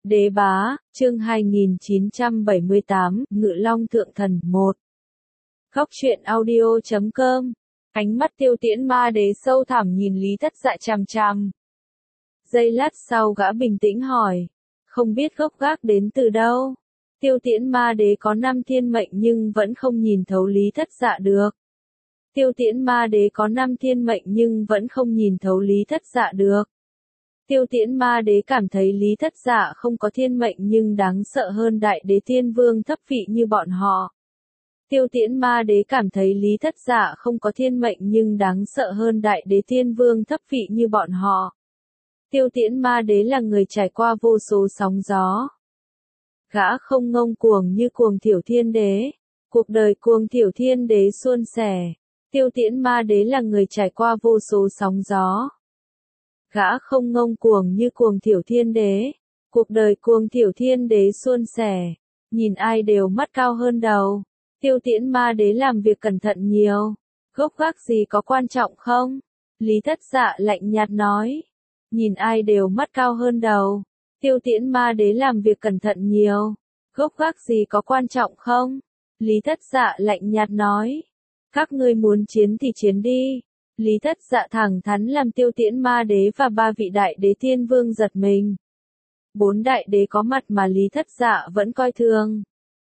Đế bá, chương 2978, Ngự Long Thượng Thần 1. Góc truyện audio.com. Ánh mắt Tiêu Tiễn Ma Đế sâu thẳm nhìn Lý Thất Dạ chằm chằm. Giây lát sau gã bình tĩnh hỏi, không biết gốc gác đến từ đâu. Tiêu Tiễn Ma Đế có 5 thiên mệnh nhưng vẫn không nhìn thấu Lý Thất Dạ được. Tiêu Tiễn Ma Đế có 5 thiên mệnh nhưng vẫn không nhìn thấu Lý Thất Dạ được. Tiêu Tiễn Ma Đế cảm thấy Lý Thất Dạ không có thiên mệnh nhưng đáng sợ hơn Đại Đế Thiên Vương thấp vị như bọn họ. Tiêu Tiễn Ma Đế cảm thấy Lý Thất Dạ không có thiên mệnh nhưng đáng sợ hơn Đại Đế Thiên Vương thấp vị như bọn họ. Tiêu Tiễn Ma Đế là người trải qua vô số sóng gió. Gã không ngông cuồng như Cuồng Thiểu Thiên Đế. Cuộc đời Cuồng Thiểu Thiên Đế suôn sẻ. Tiêu Tiễn Ma Đế là người trải qua vô số sóng gió. Gã không ngông cuồng như Cuồng Thiểu Thiên Đế. Cuộc đời Cuồng Thiểu Thiên Đế suôn sẻ. Nhìn ai đều mắt cao hơn đầu. Tiêu Tiễn Ma Đế làm việc cẩn thận nhiều. Gốc gác gì có quan trọng không? Lý Thất Dạ lạnh nhạt nói. Nhìn ai đều mắt cao hơn đầu. Tiêu Tiễn Ma Đế làm việc cẩn thận nhiều. Gốc gác gì có quan trọng không? Lý Thất Dạ lạnh nhạt nói. Các ngươi muốn chiến thì chiến đi. Lý Thất Dạ thẳng thắn làm Tiêu Tiễn Ma Đế và 3 vị Đại Đế Thiên Vương giật mình. 4 đại đế có mặt mà Lý Thất Dạ vẫn coi thường.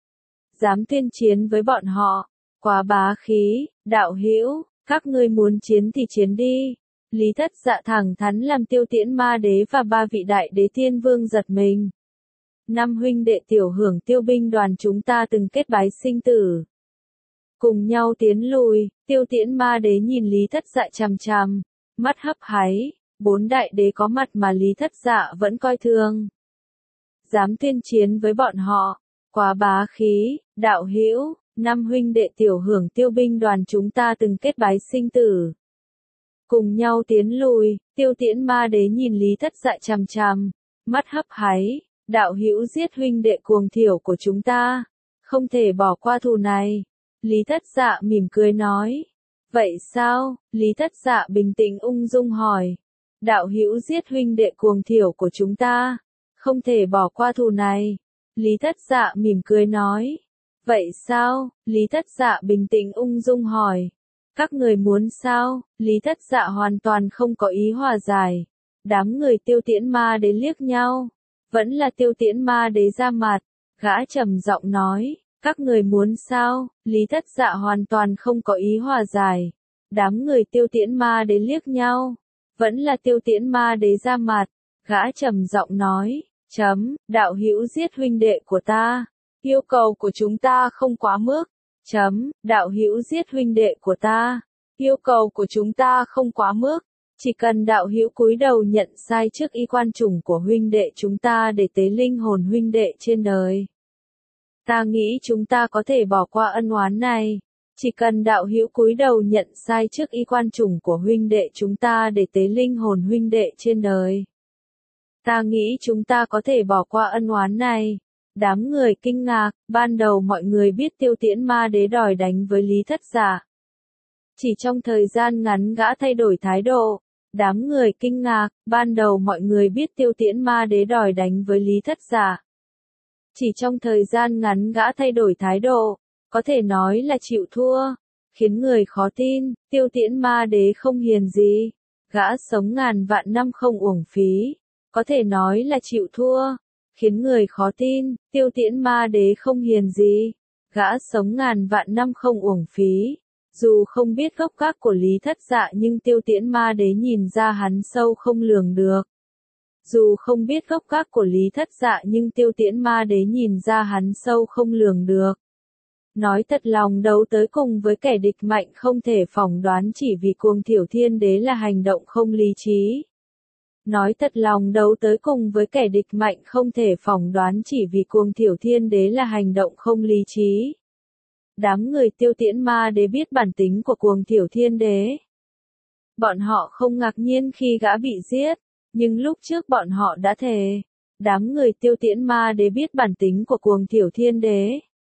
Dám tuyên chiến với bọn họ, quá bá khí, đạo hữu, các ngươi muốn chiến thì chiến đi. Lý Thất Dạ thẳng thắn làm Tiêu Tiễn Ma Đế và 3 vị Đại Đế Thiên Vương giật mình. 5 huynh đệ tiểu hưởng tiêu binh đoàn chúng ta từng kết bái sinh tử. Cùng nhau tiến lùi, Tiêu Tiễn Ma Đế nhìn Lý Thất Dạ chằm chằm, mắt hấp háy, 4 đại đế có mặt mà Lý Thất Dạ vẫn coi thường. Dám tuyên chiến với bọn họ, quá bá khí, đạo hữu, 5 huynh đệ tiểu hưởng tiêu binh đoàn chúng ta từng kết bái sinh tử. Cùng nhau tiến lùi, Tiêu Tiễn Ma Đế nhìn Lý Thất Dạ chằm chằm, mắt hấp háy, đạo hữu giết huynh đệ Cuồng Thiểu của chúng ta, không thể bỏ qua thù này. Lý Thất Dạ mỉm cười nói. Vậy sao? Lý Thất Dạ bình tĩnh ung dung hỏi. Đạo hữu giết huynh đệ Cuồng Thiểu của chúng ta, không thể bỏ qua thù này. Lý Thất Dạ mỉm cười nói. Vậy sao? Lý Thất Dạ bình tĩnh ung dung hỏi. Các người muốn sao? Lý Thất Dạ hoàn toàn không có ý hòa giải. Đám người Tiêu Tiễn Ma Đế liếc nhau. Vẫn là Tiêu Tiễn Ma Đế ra mặt. Gã trầm giọng nói. Các người muốn sao? Lý Thất Dạ hoàn toàn không có ý hòa giải. Đám người Tiêu Tiễn Ma Đế liếc nhau. Vẫn là Tiêu Tiễn Ma Đế ra mặt. Gã trầm giọng nói. Đạo hữu giết huynh đệ của ta. Yêu cầu của chúng ta không quá mức. Đạo hữu giết huynh đệ của ta. Yêu cầu của chúng ta không quá mức. Chỉ cần đạo hữu cúi đầu nhận sai trước y quan chủng của huynh đệ chúng ta để tế linh hồn huynh đệ trên đời. Ta nghĩ chúng ta có thể bỏ qua ân oán này. Chỉ cần đạo hữu cúi đầu nhận sai trước y quan chủng của huynh đệ chúng ta để tế linh hồn huynh đệ trên đời. Ta nghĩ chúng ta có thể bỏ qua ân oán này. Đám người kinh ngạc, ban đầu mọi người biết Tiêu Tiễn Ma Đế đòi đánh với Lý Thất Dạ. Chỉ trong thời gian ngắn gã thay đổi thái độ. Đám người kinh ngạc, ban đầu mọi người biết Tiêu Tiễn Ma Đế đòi đánh với Lý Thất Dạ. Chỉ trong thời gian ngắn gã thay đổi thái độ, có thể nói là chịu thua, khiến người khó tin, Tiêu Tiễn Ma Đế không hiền gì, gã sống ngàn vạn năm không uổng phí, có thể nói là chịu thua, khiến người khó tin, Tiêu Tiễn Ma Đế không hiền gì, gã sống ngàn vạn năm không uổng phí. Dù không biết gốc gác của Lý Thất Dạ nhưng Tiêu Tiễn Ma Đế nhìn ra hắn sâu không lường được. Dù không biết gốc gác của Lý Thất Dạ nhưng Tiêu Tiễn Ma Đế nhìn ra hắn sâu không lường được. Nói thật lòng đấu tới cùng với kẻ địch mạnh không thể phỏng đoán chỉ vì Cuồng Thiểu Thiên Đế là hành động không lý trí. Nói thật lòng đấu tới cùng với kẻ địch mạnh không thể phỏng đoán chỉ vì Cuồng Thiểu Thiên Đế là hành động không lý trí. Đám người Tiêu Tiễn Ma Đế biết bản tính của Cuồng Thiểu Thiên Đế. Bọn họ không ngạc nhiên khi gã bị giết. Nhưng lúc trước bọn họ đã thề. Đám người Tiêu Tiễn Ma Đế biết bản tính của Cuồng Thiểu Thiên Đế.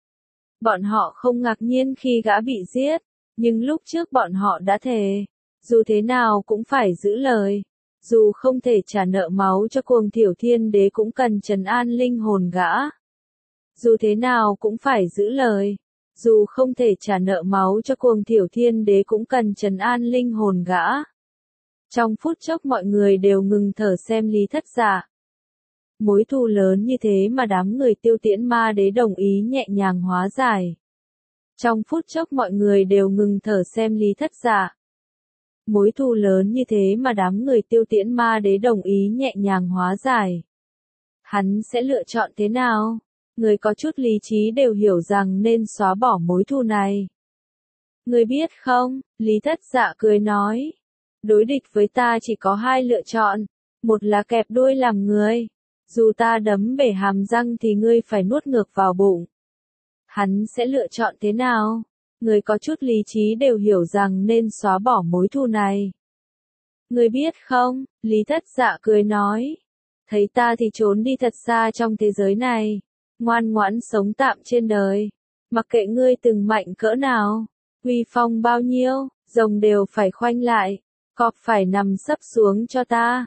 Bọn họ không ngạc nhiên khi gã bị giết. Nhưng lúc trước bọn họ đã thề. Dù thế nào cũng phải giữ lời. Dù không thể trả nợ máu cho cuồng thiểu thiên đế cũng cần trấn an linh hồn gã. Dù thế nào cũng phải giữ lời. Dù không thể trả nợ máu cho cuồng thiểu thiên đế cũng cần trấn an linh hồn gã. Trong phút chốc mọi người đều ngừng thở xem Lý Thất Dạ. Mối thù lớn như thế mà đám người Tiêu Tiễn Ma Đế đồng ý nhẹ nhàng hóa giải. Trong phút chốc mọi người đều ngừng thở xem Lý Thất Dạ. Mối thù lớn như thế mà đám người Tiêu Tiễn Ma Đế đồng ý nhẹ nhàng hóa giải. Hắn sẽ lựa chọn thế nào? Người có chút lý trí đều hiểu rằng nên xóa bỏ mối thù này. Người biết không? Lý Thất Dạ cười nói. Đối địch với ta chỉ có hai lựa chọn. Một là kẹp đuôi làm người. Dù ta đấm bể hàm răng thì ngươi phải nuốt ngược vào bụng. Hắn sẽ lựa chọn thế nào? Người có chút lý trí đều hiểu rằng nên xóa bỏ mối thù này. Người biết không? Lý Thất Dạ cười nói. Thấy ta thì trốn đi thật xa trong thế giới này. Ngoan ngoãn sống tạm trên đời. Mặc kệ ngươi từng mạnh cỡ nào. Uy phong bao nhiêu, rồng đều phải khoanh lại. Cọp phải nằm sấp xuống cho ta.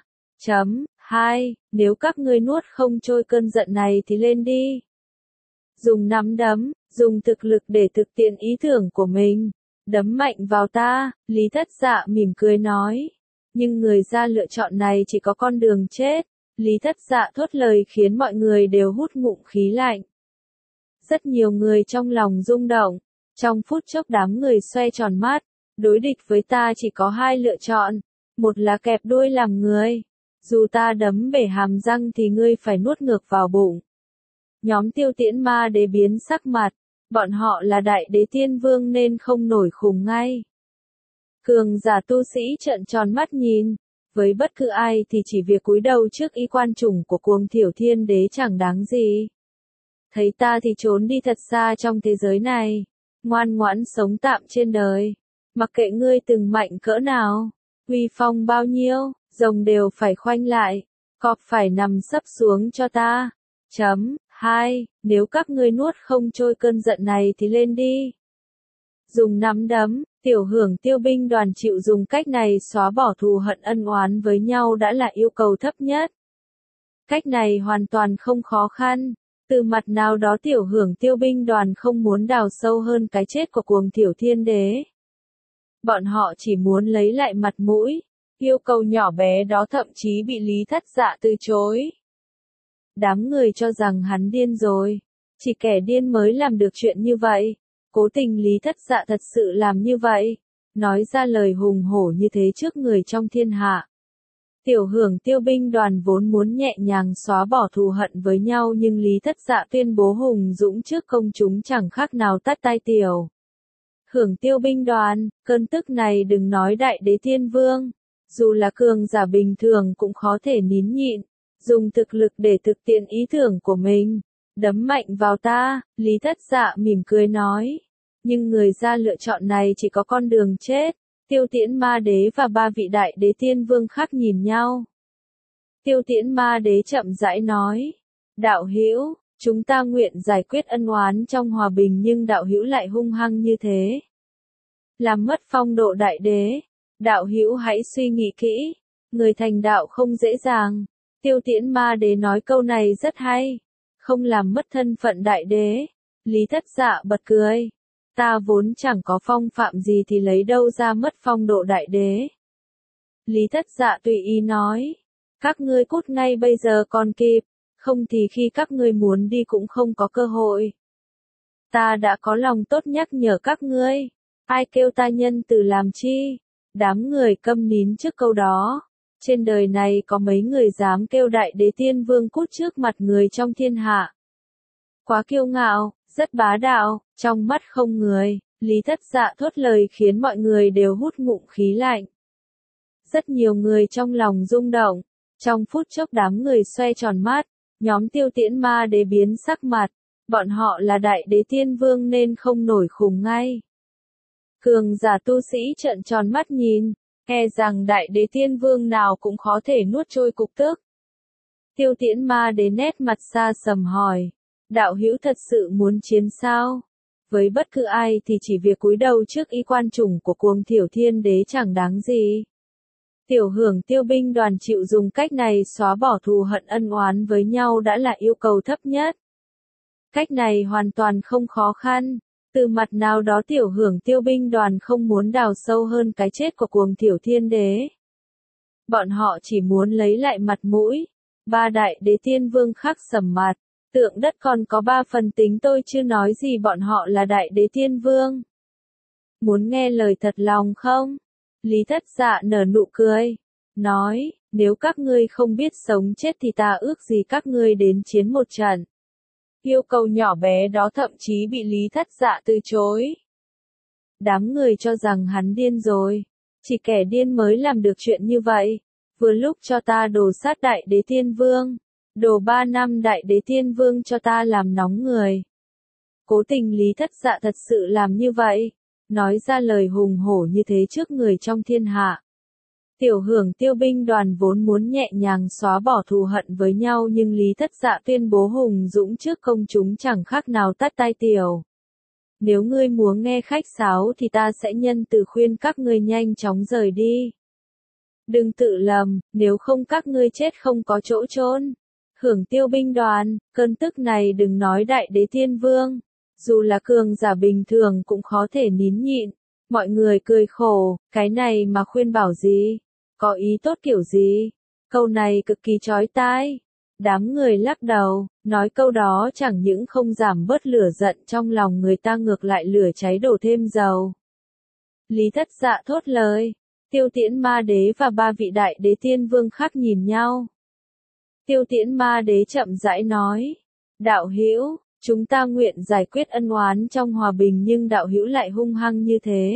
2. Nếu các ngươi nuốt không trôi cơn giận này thì lên đi. Dùng nắm đấm, dùng thực lực để thực hiện ý tưởng của mình. Đấm mạnh vào ta, Lý Thất Dạ mỉm cười nói. Nhưng người ra lựa chọn này chỉ có con đường chết. Lý Thất Dạ thốt lời khiến mọi người đều hút ngụm khí lạnh. Rất nhiều người trong lòng rung động. Trong phút chốc đám người xoay tròn mắt. Đối địch với ta chỉ có hai lựa chọn. Một là kẹp đuôi làm người. Dù ta đấm bể hàm răng thì ngươi phải nuốt ngược vào bụng. Nhóm Tiêu Tiễn Ma Đế biến sắc mặt. Bọn họ là đại đế tiên vương nên không nổi khủng ngay. Cường giả tu sĩ trợn tròn mắt nhìn. Với bất cứ ai thì chỉ việc cúi đầu trước y quan chủng của cuồng thiểu thiên đế chẳng đáng gì. Thấy ta thì trốn đi thật xa trong thế giới này. Ngoan ngoãn sống tạm trên đời. Mặc kệ ngươi từng mạnh cỡ nào. Uy phong bao nhiêu, rồng đều phải khoanh lại. Cọp phải nằm sấp xuống cho ta. 2. Nếu các ngươi nuốt không trôi cơn giận này thì lên đi. Dùng nắm đấm, tiểu hưởng tiêu binh đoàn chịu dùng cách này xóa bỏ thù hận ân oán với nhau đã là yêu cầu thấp nhất. Cách này hoàn toàn không khó khăn. Từ mặt nào đó tiểu hưởng tiêu binh đoàn không muốn đào sâu hơn cái chết của cuồng thiểu thiên đế. Bọn họ chỉ muốn lấy lại mặt mũi. Yêu cầu nhỏ bé đó thậm chí bị Lý Thất Dạ từ chối. Đám người cho rằng hắn điên rồi. Chỉ kẻ điên mới làm được chuyện như vậy. Cố tình Lý Thất Dạ thật sự làm như vậy. Nói ra lời hùng hổ như thế trước người trong thiên hạ. Tiểu hưởng tiêu binh đoàn vốn muốn nhẹ nhàng xóa bỏ thù hận với nhau nhưng Lý Thất Dạ tuyên bố hùng dũng trước công chúng chẳng khác nào tát tay tiểu hưởng tiêu binh đoàn. Cơn tức này đừng nói đại đế thiên vương. Dù là cường giả bình thường cũng khó thể nín nhịn. Dùng thực lực để thực hiện ý tưởng của mình. Đấm mạnh vào ta, Lý Thất Dạ mỉm cười nói. Nhưng người ra lựa chọn này chỉ có con đường chết. Tiêu Tiễn Ma Đế và ba vị đại đế tiên vương khác nhìn nhau. Tiêu Tiễn Ma Đế chậm rãi nói. Đạo hữu, chúng ta nguyện giải quyết ân oán trong hòa bình nhưng đạo hữu lại hung hăng như thế. Làm mất phong độ đại đế. Đạo hữu hãy suy nghĩ kỹ. Người thành đạo không dễ dàng. Tiêu Tiễn Ma Đế nói câu này rất hay. Không làm mất thân phận đại đế. Lý Thất Dạ bật cười. Ta vốn chẳng có phong phạm gì thì lấy đâu ra mất phong độ đại đế. Lý Thất Dạ tùy ý nói. Các ngươi cút ngay bây giờ còn kịp. Không thì khi các ngươi muốn đi cũng không có cơ hội. Ta đã có lòng tốt nhắc nhở các ngươi. Ai kêu ta nhân từ làm chi? Đám người câm nín trước câu đó. Trên đời này có mấy người dám kêu đại đế tiên vương cút trước mặt người trong thiên hạ. Quá kiêu ngạo, rất bá đạo, trong mắt không người. Lý Thất Dạ thốt lời khiến mọi người đều hút ngụm khí lạnh. Rất nhiều người trong lòng rung động. Trong phút chốc đám người xoay tròn mắt. Nhóm Tiêu Tiễn Ma Đế biến sắc mặt. Bọn họ là đại đế tiên vương nên không nổi khủng ngay. Cường giả tu sĩ trợn tròn mắt nhìn. E rằng đại đế tiên vương nào cũng khó thể nuốt trôi cục tức. Tiêu Tiễn Ma Đế nét mặt xa sầm hỏi. Đạo hữu thật sự muốn chiến sao? Với bất cứ ai thì chỉ việc cúi đầu trước y quan chủng của cuồng thiểu thiên đế chẳng đáng gì. Tiểu Hưởng Tiêu binh đoàn chịu dùng cách này xóa bỏ thù hận ân oán với nhau đã là yêu cầu thấp nhất. Cách này hoàn toàn không khó khăn. Từ mặt nào đó Tiểu Hưởng Tiêu binh đoàn không muốn đào sâu hơn cái chết của Cuồng Tiểu Thiên Đế. Bọn họ chỉ muốn lấy lại mặt mũi. Ba đại đế tiên vương khắc sầm mặt. Tượng đất còn có 3 phần tính tôi chưa nói gì bọn họ là đại đế tiên vương. Muốn nghe lời thật lòng không? Lý Thất Dạ nở nụ cười. Nói, nếu các ngươi không biết sống chết thì ta ước gì các ngươi đến chiến một trận. Yêu cầu nhỏ bé đó thậm chí bị Lý Thất Dạ từ chối. Đám người cho rằng hắn điên rồi. Chỉ kẻ điên mới làm được chuyện như vậy. Vừa lúc cho ta đồ sát đại đế tiên vương. Đồ 3 năm đại đế tiên vương cho ta làm nóng người. Cố tình Lý Thất Dạ thật sự làm như vậy. Nói ra lời hùng hổ như thế trước người trong thiên hạ. Tiểu Hưởng Tiêu binh đoàn vốn muốn nhẹ nhàng xóa bỏ thù hận với nhau nhưng Lý Thất Dạ tuyên bố hùng dũng trước công chúng chẳng khác nào tát tai tiểu. Nếu ngươi muốn nghe khách sáo thì ta sẽ nhân từ khuyên các ngươi nhanh chóng rời đi. Đừng tự lầm, nếu không các ngươi chết không có chỗ chôn. Hưởng Tiêu binh đoàn, cơn tức này đừng nói đại đế tiên vương. Dù là cường giả bình thường cũng khó thể nín nhịn. Mọi người cười khổ, cái này mà khuyên bảo gì? Có ý tốt kiểu gì? Câu này cực kỳ chói tai. Đám người lắc đầu, nói câu đó chẳng những không giảm bớt lửa giận trong lòng người ta ngược lại lửa cháy đổ thêm dầu. Lý Thất Dạ thốt lời. Tiêu Tiễn Ma Đế và 3 vị đại đế tiên vương khác nhìn nhau. Tiêu Tiễn Ma Đế chậm rãi nói. Đạo hữu, chúng ta nguyện giải quyết ân oán trong hòa bình nhưng đạo hữu lại hung hăng như thế.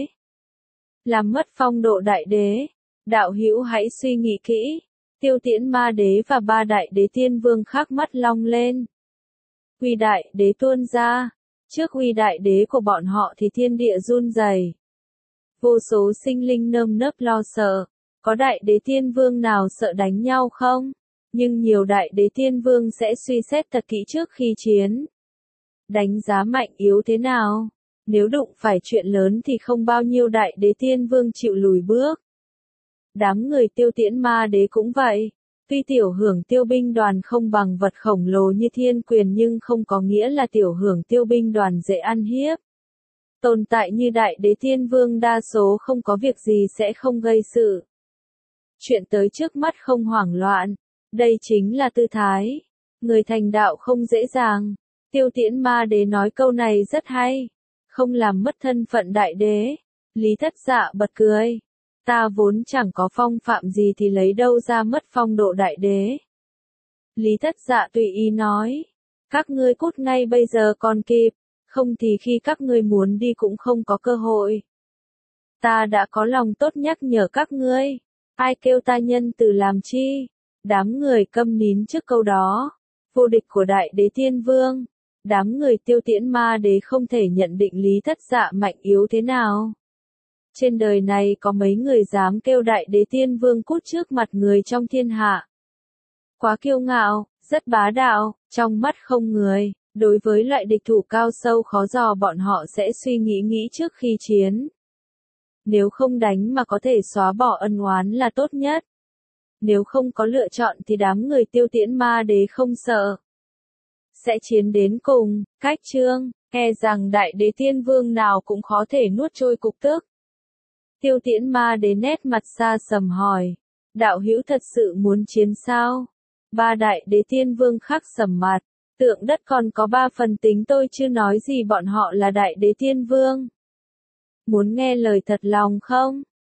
Làm mất phong độ đại đế. Đạo hữu hãy suy nghĩ kỹ. Tiêu Tiễn Ma Đế và 3 đại đế tiên vương khác mắt long lên. Uy đại đế tuôn ra. Trước uy đại đế của bọn họ thì thiên địa run rẩy. Vô số sinh linh nơm nớp lo sợ. Có đại đế tiên vương nào sợ đánh nhau không? Nhưng nhiều đại đế tiên vương sẽ suy xét thật kỹ trước khi chiến. Đánh giá mạnh yếu thế nào? Nếu đụng phải chuyện lớn thì không bao nhiêu đại đế tiên vương chịu lùi bước. Đám người Tiêu Tiễn Ma Đế cũng vậy. Tuy Tiểu Hưởng Tiêu binh đoàn không bằng vật khổng lồ như Thiên Quyền nhưng không có nghĩa là Tiểu Hưởng Tiêu binh đoàn dễ ăn hiếp. Tồn tại như đại đế tiên vương đa số không có việc gì sẽ không gây sự. Chuyện tới trước mắt không hoảng loạn. Đây chính là tư thái. Người thành đạo không dễ dàng. Tiêu Tiễn Ma Đế nói câu này rất hay. Không làm mất thân phận đại đế. Lý Thất Dạ bật cười. Ta vốn chẳng có phong phạm gì thì lấy đâu ra mất phong độ đại đế. Lý Thất Dạ tùy ý nói. Các ngươi cút ngay bây giờ còn kịp. Không thì khi các ngươi muốn đi cũng không có cơ hội. Ta đã có lòng tốt nhắc nhở các ngươi. Ai kêu ta nhân từ làm chi? Đám người câm nín trước câu đó. Vô địch của đại đế tiên vương. Đám người Tiêu Tiễn Ma Đế không thể nhận định Lý Thất Dạ mạnh yếu thế nào. Trên đời này có mấy người dám kêu đại đế tiên vương cút trước mặt người trong thiên hạ. Quá kiêu ngạo, rất bá đạo, trong mắt không người. Đối với loại địch thủ cao sâu khó dò bọn họ sẽ suy nghĩ trước khi chiến. Nếu không đánh mà có thể xóa bỏ ân oán là tốt nhất. Nếu không có lựa chọn thì đám người Tiêu Tiễn Ma Đế không sợ. Sẽ chiến đến cùng, cách chương, e rằng đại đế tiên vương nào cũng khó thể nuốt trôi cục tức. Tiêu Tiễn Ma Đế nét mặt xa sầm hỏi. Đạo hữu thật sự muốn chiến sao? 3 đại đế tiên vương khắc sầm mặt. Tượng đất còn có 3 phần tính tôi chưa nói gì bọn họ là đại đế tiên vương. Muốn nghe lời thật lòng không?